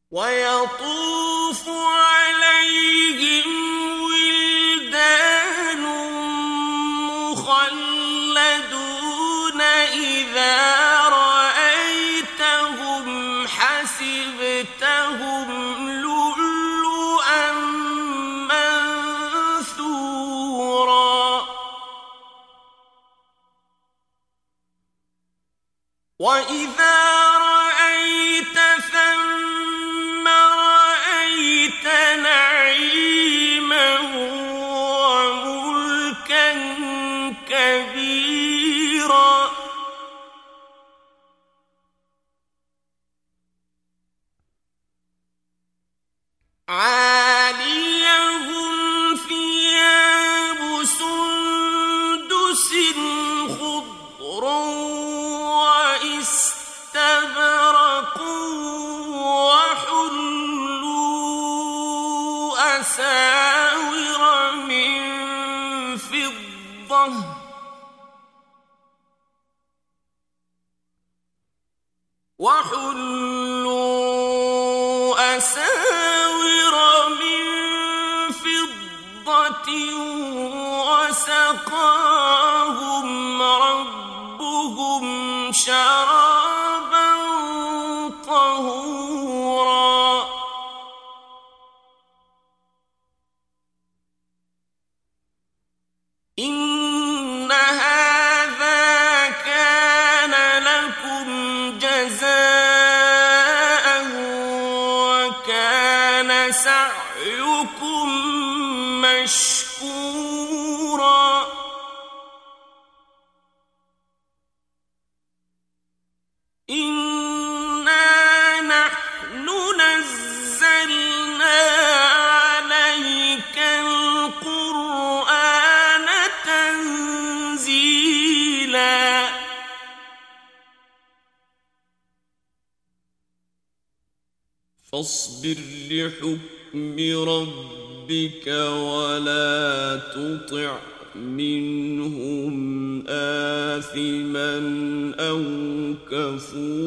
ويطوف عليهم ولدان مخلدون إذا رأيتهم حسبتهم لؤلؤا منثورا وإذا رأيت ثم رأيت نعيما وملكا كبيرا عاليهم ثياب سندس خضر واستبرق وحلوا أساور من فضة وسقاهم ربهم شرابا طهورا إن هذا كان لكم جزاء وكان سعيكم مشكورا إنا نحن نزلنا عليك القرآن تنزيلا فاصبر لحكم ربك ولا تطع منهم آثما أو كفورا